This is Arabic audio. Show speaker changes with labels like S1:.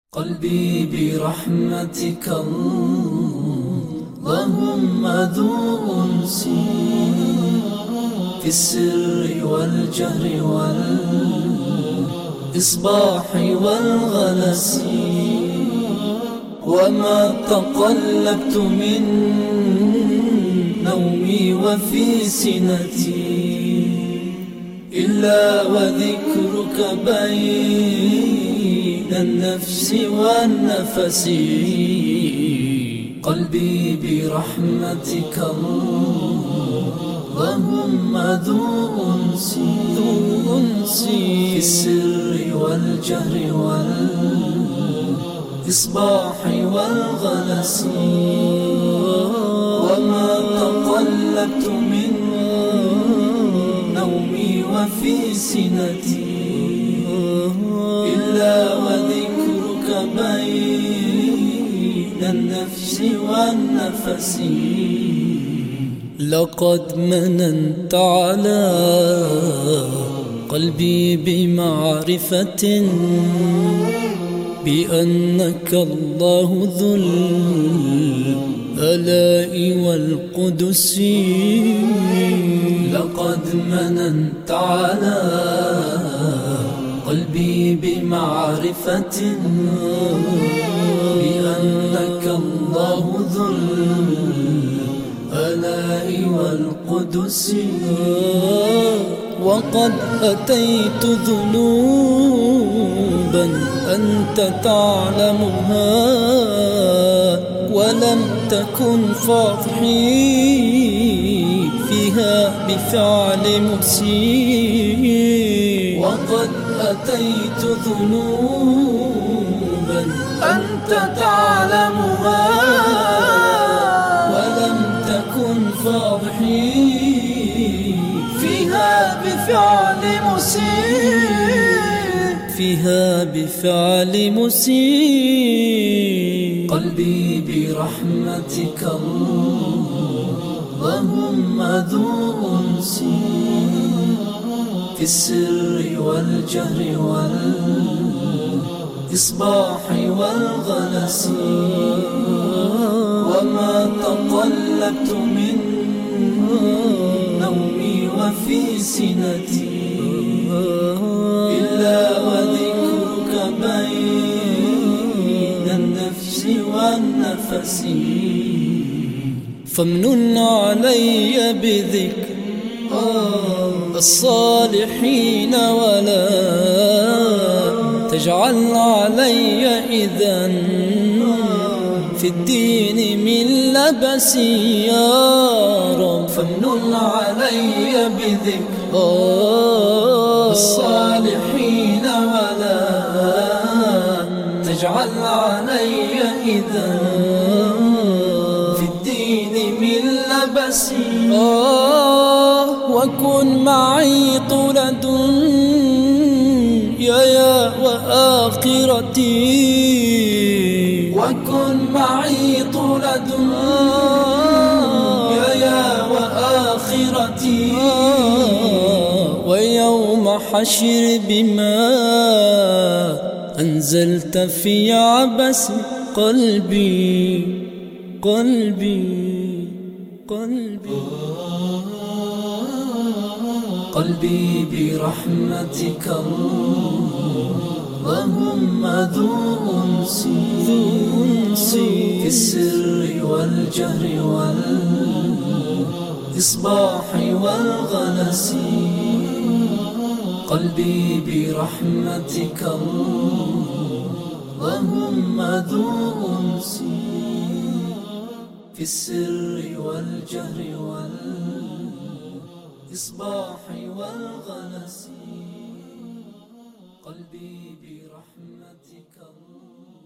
S1: قلبي برحمتك اللهم ذو أنس في السر والجهر والإصباح والغلس، وما تقلبت من نومي وفي سنتي إلا وذكرك بين النفس والنفس. قلبي برحمتك اللهم ذو أنس في السر والجهر والإصباح والغلس، وما تقلبت من نومي وفي سنتي إلا وذكرك بين النفس والنفس. لقد مننت على قلبي بمعرفة بأنك الله ذو الآلاء والقدس. لقد مننت على قلبي بمعرفة بأنك الله ذو الآلاء والقدس، وقد أتيت ذنوبا أنت تعلمها ولم تكن فاضحي فيها بفعل مسيء. وقد أتيت ذنوبا أنت تعلمها ولم تكن فاضحي فيها بفعل مسيء. قلبي برحمتك اللهم ذو أنس في السر والجهر والإصباح والغلس، وما تقلبت من نومي وفي سنتي إلا وذكرك بين النفس والنفس. فامنن علي بذكر الصالحين ولا تجعل علي إذن في الدين من لبسي يا رب. فامنن علي بذكر الصالحين ولا تجعل علي إذن في الدين من لبسي. وكن معي طول دنياي وآخرتي، وكن معي طول دنياي وآخرتي، ويوم حشر بما أنزلت في عبس قلبي قلبي برحمتك اللهم ذو أنس في السر والجهر والإصباح والغلس. قلبي برحمتك اللهم ذو أنس في السر والجهر والإصباح والغلس. قلبي برحمتك